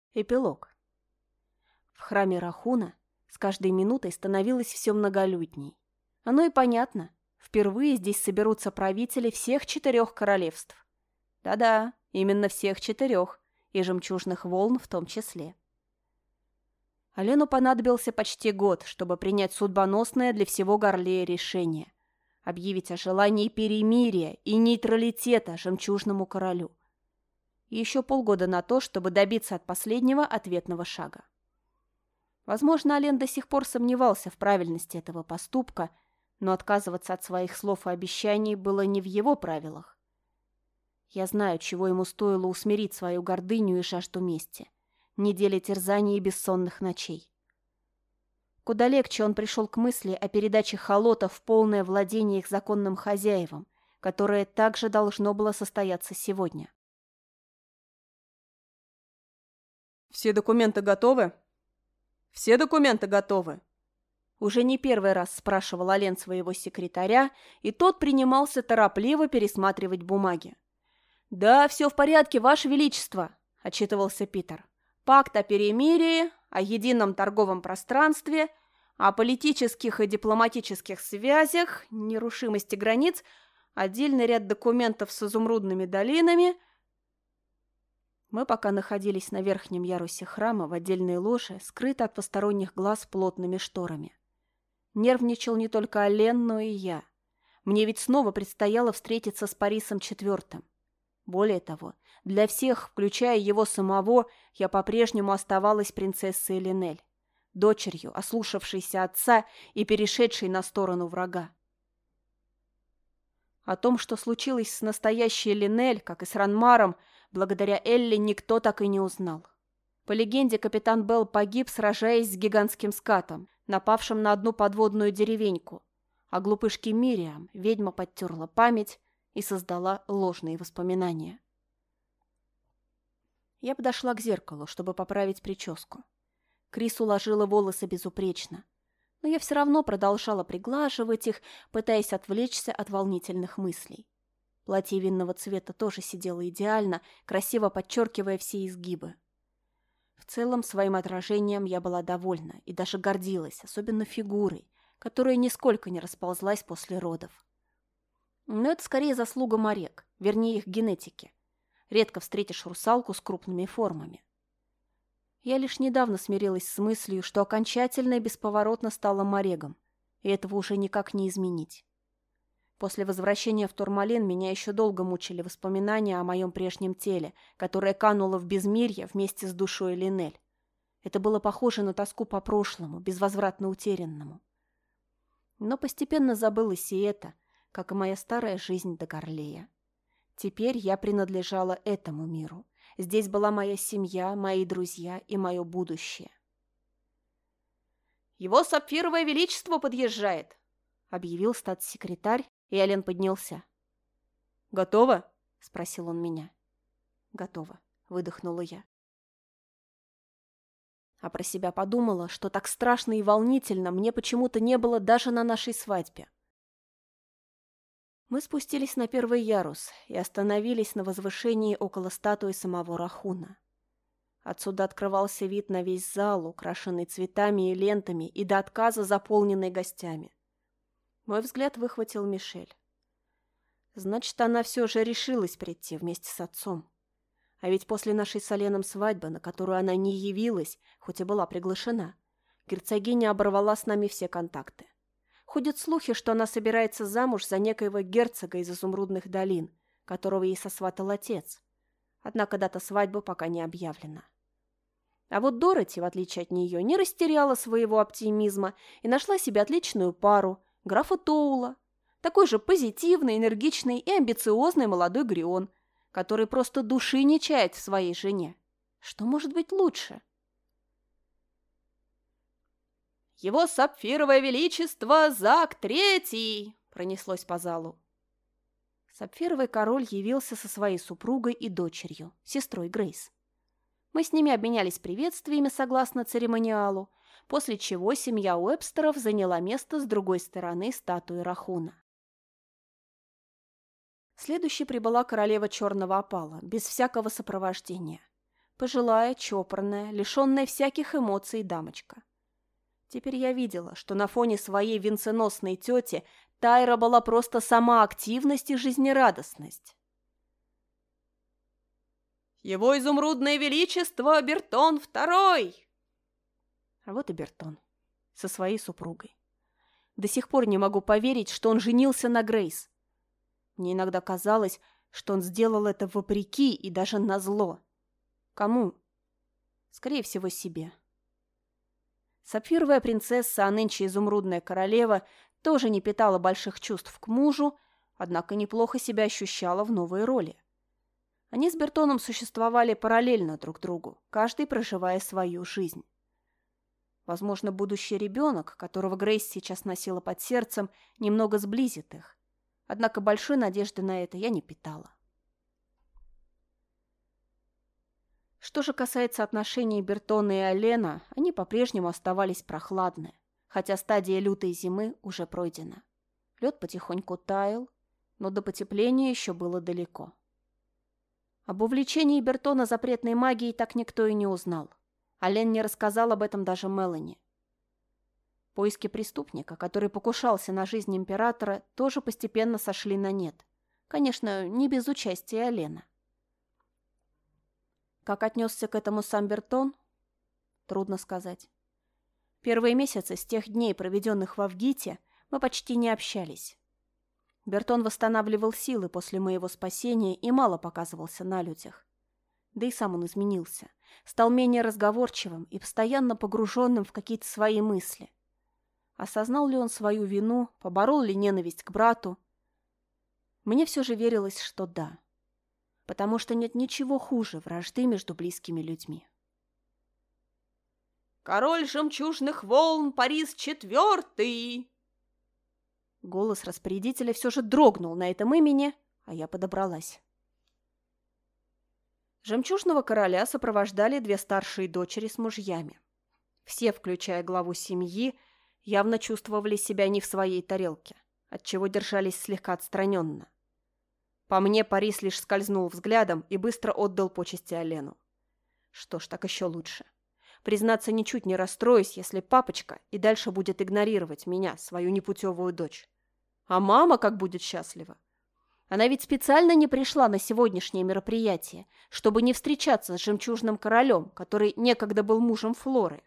Эпилог. В храме Рахуна с каждой минутой становилось все многолюдней. Оно и понятно. Впервые здесь соберутся правители всех 4 королевств. Да-да, именно всех 4, и жемчужных волн в том числе. Олену понадобился почти год, чтобы принять судьбоносное для всего Горлея решение – объявить о желании перемирия и нейтралитета жемчужному королю. И еще полгода на то, чтобы добиться от последнего ответного шага. Возможно, Олен до сих пор сомневался в правильности этого поступка, но отказываться от своих слов и обещаний было не в его правилах. Я знаю, чего ему стоило усмирить свою гордыню и жажду мести. Недели терзаний и бессонных ночей. Куда легче он пришел к мысли о передаче Холота в полное владение их законным хозяевам, которое также должно было состояться сегодня. «Все документы готовы?» «Все документы готовы?» Уже не первый раз спрашивал Олен своего секретаря, и тот принимался торопливо пересматривать бумаги. «Да, все в порядке, Ваше Величество», – отчитывался Питер. «Пакт о перемирии, о едином торговом пространстве, о политических и дипломатических связях, нерушимости границ, отдельный ряд документов с изумрудными долинами». Мы пока находились на верхнем ярусе храма в отдельной ложе, скрытой от посторонних глаз плотными шторами. Нервничал не только Олен, но и я. Мне ведь снова предстояло встретиться с Парисом IV. Более того, для всех, включая его самого, я по-прежнему оставалась принцессой Линель, дочерью, ослушавшейся отца и перешедшей на сторону врага. О том, что случилось с настоящей Линель, как и с Ранмаром, благодаря Элли никто так и не узнал. По легенде, капитан Белл погиб, сражаясь с гигантским скатом, напавшим на одну подводную деревеньку, а глупышке Мириам ведьма подтерла память и создала ложные воспоминания. Я подошла к зеркалу, чтобы поправить прическу. Крис уложила волосы безупречно, но я все равно продолжала приглаживать их, пытаясь отвлечься от волнительных мыслей. Платье винного цвета тоже сидело идеально, красиво подчеркивая все изгибы. В целом, своим отражением я была довольна и даже гордилась, особенно фигурой, которая нисколько не расползлась после родов. Но это скорее заслуга морек, вернее их генетики. Редко встретишь русалку с крупными формами. Я лишь недавно смирилась с мыслью, что окончательно и бесповоротно стала морегом, и этого уже никак не изменить. После возвращения в Турмалин меня еще долго мучили воспоминания о моем прежнем теле, которое кануло в безмирье вместе с душой Линель. Это было похоже на тоску по прошлому, безвозвратно утерянному. Но постепенно забылось и это, как и моя старая жизнь до Горлея. Теперь я принадлежала этому миру. Здесь была моя семья, мои друзья и мое будущее. «Его сапфировое величество подъезжает», — объявил статс-секретарь, и Олен поднялся. «Готово?» — спросил он меня. «Готово», — выдохнула я. А про себя подумала, что так страшно и волнительно мне почему-то не было даже на нашей свадьбе. Мы спустились на первый ярус и остановились на возвышении около статуи самого Рахуна. Отсюда открывался вид на весь зал, украшенный цветами и лентами и до отказа заполненный гостями. Мой взгляд выхватил Мишель. Значит, она все же решилась прийти вместе с отцом. А ведь после нашей с Оленом свадьбы, на которую она не явилась, хоть и была приглашена, герцогиня оборвала с нами все контакты. Ходят слухи, что она собирается замуж за некоего герцога из изумрудных долин, которого ей сосватал отец. Однако дата свадьбы пока не объявлена. А вот Дороти, в отличие от нее, не растеряла своего оптимизма и нашла себе отличную пару, графа Тоула, такой же позитивный, энергичный и амбициозный молодой Грион, который просто души не чает в своей жене. Что может быть лучше? «Его сапфировое величество Зак III!» — пронеслось по залу. Сапфировый король явился со своей супругой и дочерью, сестрой Грейс. Мы с ними обменялись приветствиями согласно церемониалу, после чего семья Уэбстеров заняла место с другой стороны статуи Рахуна. Следующей прибыла королева Черного опала, без всякого сопровождения. Пожилая, чопорная, лишенная всяких эмоций дамочка. Теперь я видела, что на фоне своей венценосной тети Тайра была просто сама активность и жизнерадостность. «Его изумрудное величество Бертон II!» А вот и Бертон. Со своей супругой. До сих пор не могу поверить, что он женился на Грейс. Мне иногда казалось, что он сделал это вопреки и даже назло. Кому? Скорее всего, себе. Сапфировая принцесса, а нынче изумрудная королева, тоже не питала больших чувств к мужу, однако неплохо себя ощущала в новой роли. Они с Бертоном существовали параллельно друг другу, каждый проживая свою жизнь. Возможно, будущий ребенок, которого Грейс сейчас носила под сердцем, немного сблизит их. Однако большой надежды на это я не питала. Что же касается отношений Бертона и Алена, они по-прежнему оставались прохладны, хотя стадия лютой зимы уже пройдена. Лед потихоньку таял, но до потепления еще было далеко. Об увлечении Бертона запретной магией так никто и не узнал. Ален не рассказал об этом даже Мелани. Поиски преступника, который покушался на жизнь императора, тоже постепенно сошли на нет. Конечно, не без участия Алена. Как отнесся к этому сам Бертон? Трудно сказать. Первые месяцы с тех дней, проведенных в Авгите, мы почти не общались. Бертон восстанавливал силы после моего спасения и мало показывался на людях. Да и сам он изменился. Стал менее разговорчивым и постоянно погруженным в какие-то свои мысли. Осознал ли он свою вину, поборол ли ненависть к брату? Мне все же верилось, что да. Потому что нет ничего хуже вражды между близкими людьми. «Король жемчужных волн Парис IV!» Голос распорядителя все же дрогнул на этом имени, а я подобралась. Жемчужного короля сопровождали две старшие дочери с мужьями. Все, включая главу семьи, явно чувствовали себя не в своей тарелке, отчего держались слегка отстраненно. По мне Парис лишь скользнул взглядом и быстро отдал почести Алену. Что ж, так еще лучше. Признаться, ничуть не расстроюсь, если папочка и дальше будет игнорировать меня, свою непутевую дочь. А мама как будет счастлива. Она ведь специально не пришла на сегодняшнее мероприятие, чтобы не встречаться с жемчужным королем, который некогда был мужем Флоры.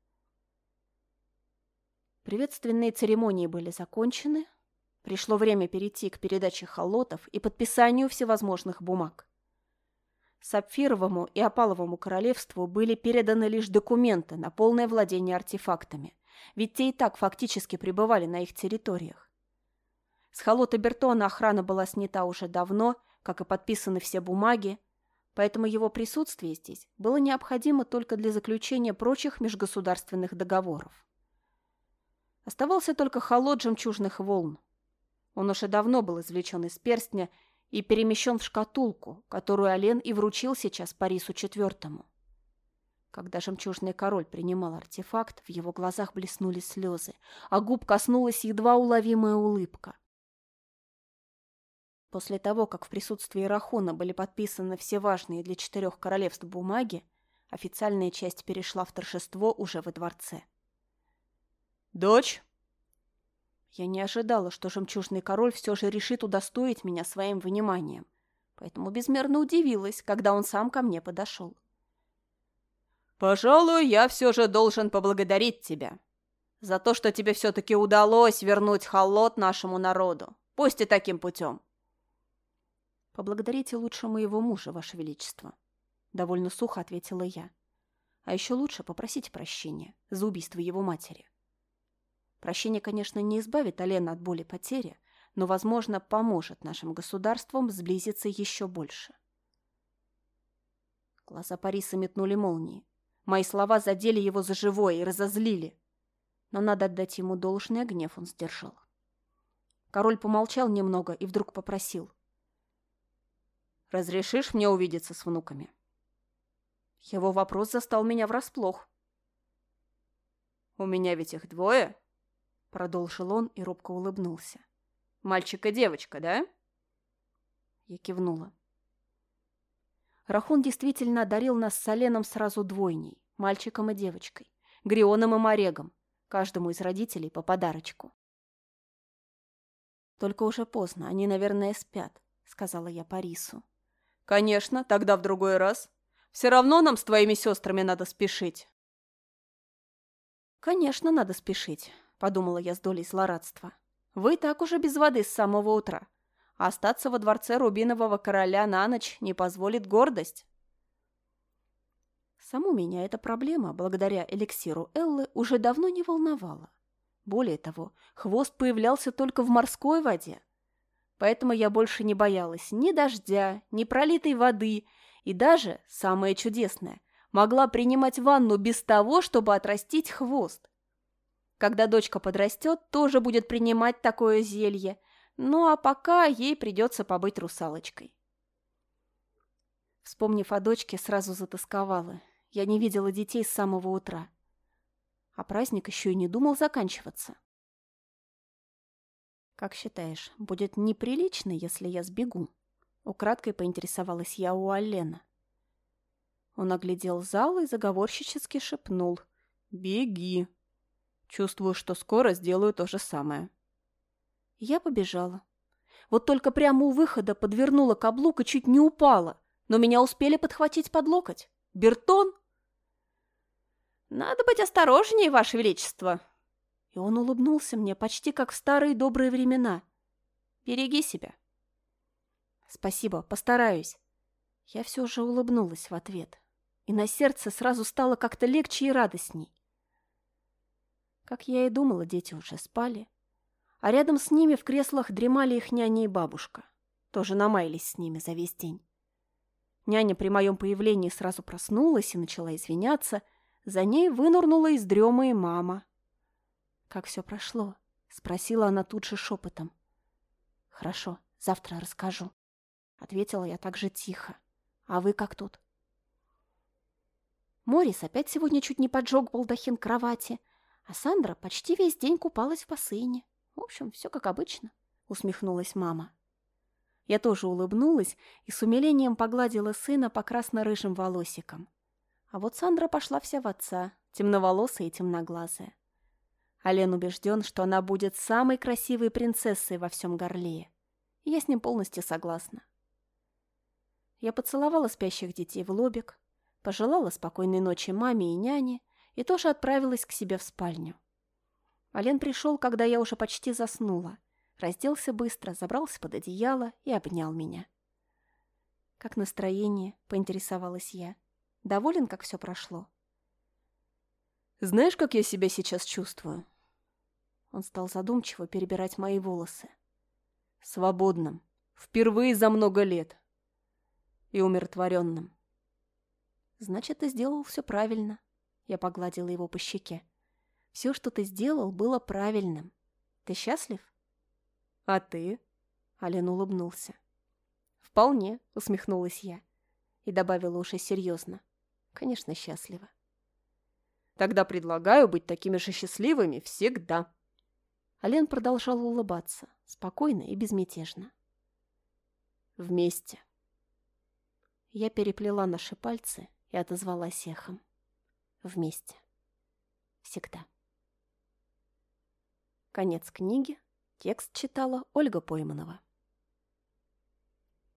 Приветственные церемонии были закончены. Пришло время перейти к передаче холотов и подписанию всевозможных бумаг. Сапфировому и Опаловому королевству были переданы лишь документы на полное владение артефактами, ведь те и так фактически пребывали на их территориях. С холота Бертона охрана была снята уже давно, как и подписаны все бумаги, поэтому его присутствие здесь было необходимо только для заключения прочих межгосударственных договоров. Оставался только холод жемчужных волн. Он уже давно был извлечен из перстня и перемещен в шкатулку, которую Ален и вручил сейчас Парису IV. Когда жемчужный король принимал артефакт, в его глазах блеснули слезы, а губ коснулась едва уловимая улыбка. После того, как в присутствии Рахуна были подписаны все важные для 4 королевств бумаги, официальная часть перешла в торжество уже во дворце. «Дочь?» Я не ожидала, что жемчужный король все же решит удостоить меня своим вниманием, поэтому безмерно удивилась, когда он сам ко мне подошел. «Пожалуй, я все же должен поблагодарить тебя за то, что тебе все-таки удалось вернуть холод нашему народу, пусть и таким путем». «Поблагодарите лучше моего мужа, Ваше Величество», — довольно сухо ответила я. «А еще лучше попросить прощения за убийство его матери. Прощение, конечно, не избавит Алена от боли потери, но, возможно, поможет нашим государствам сблизиться еще больше». Глаза Париса метнули молнии. Мои слова задели его за живое и разозлили. Но надо отдать ему должное, гнев он сдержал. Король помолчал немного и вдруг попросил: «Разрешишь мне увидеться с внуками?» Его вопрос застал меня врасплох. «У меня ведь их двое», — продолжил он и робко улыбнулся. «Мальчик и девочка, да?» Я кивнула. Рахун действительно одарил нас с Оленом сразу двойней, мальчиком и девочкой, Грионом и Морегом, каждому из родителей по подарочку. «Только уже поздно, они, наверное, спят», — сказала я Парису. «Конечно, тогда в другой раз. Все равно нам с твоими сестрами надо спешить». «Конечно, надо спешить», — подумала я с долей злорадства. «Вы и так уже без воды с самого утра. А остаться во дворце Рубинового короля на ночь не позволит гордость». Саму меня эта проблема, благодаря эликсиру Эллы, уже давно не волновала. Более того, хвост появлялся только в морской воде. Поэтому я больше не боялась ни дождя, ни пролитой воды, и даже, самое чудесное, могла принимать ванну без того, чтобы отрастить хвост. Когда дочка подрастет, тоже будет принимать такое зелье, ну а пока ей придется побыть русалочкой. Вспомнив о дочке, сразу затосковала. Я не видела детей с самого утра. А праздник еще и не думал заканчиваться. «Как считаешь, будет неприлично, если я сбегу?» Украдкой поинтересовалась я у Аллена. Он оглядел зал и заговорщически шепнул: «Беги. Чувствую, что скоро сделаю то же самое». Я побежала. Вот только прямо у выхода подвернула каблук и чуть не упала, но меня успели подхватить под локоть. «Бертон!» «Надо быть осторожнее, Ваше Величество!» И он улыбнулся мне почти как в старые добрые времена. «Береги себя!» «Спасибо, постараюсь!» Я все же улыбнулась в ответ. И на сердце сразу стало как-то легче и радостней. Как я и думала, дети уже спали. А рядом с ними в креслах дремали их няня и бабушка. Тоже намаялись с ними за весь день. Няня при моем появлении сразу проснулась и начала извиняться. За ней вынырнула из дремы и мама. «Как все прошло?» — спросила она тут же шепотом. «Хорошо, завтра расскажу», — ответила я так же тихо. «А вы как тут?» Морис опять сегодня чуть не поджег балдахин кровати, а Сандра почти весь день купалась в бассейне. В общем, все как обычно, — усмехнулась мама. Я тоже улыбнулась и с умилением погладила сына по красно-рыжим волосикам. А вот Сандра пошла вся в отца, темноволосая и темноглазая. Ален убежден, что она будет самой красивой принцессой во всем Горлее. И я с ним полностью согласна. Я поцеловала спящих детей в лобик, пожелала спокойной ночи маме и няне и тоже отправилась к себе в спальню. Ален пришел, когда я уже почти заснула. Разделся быстро, забрался под одеяло и обнял меня. «Как настроение?» — поинтересовалась я. «Доволен, как все прошло?» «Знаешь, как я себя сейчас чувствую?» Он стал задумчиво перебирать мои волосы. «Свободным. Впервые за много лет. И умиротворенным». «Значит, ты сделал все правильно». Я погладила его по щеке. «Все, что ты сделал, было правильным. Ты счастлив?» «А ты?» Ален улыбнулся. «Вполне», — усмехнулась я. И добавила уже серьезно. «Конечно, счастлива». «Тогда предлагаю быть такими же счастливыми всегда». Ален продолжал улыбаться, спокойно и безмятежно. «Вместе». Я переплела наши пальцы и отозвалась эхом. Вместе. Всегда. Конец книги. Текст читала Ольга Пойманова.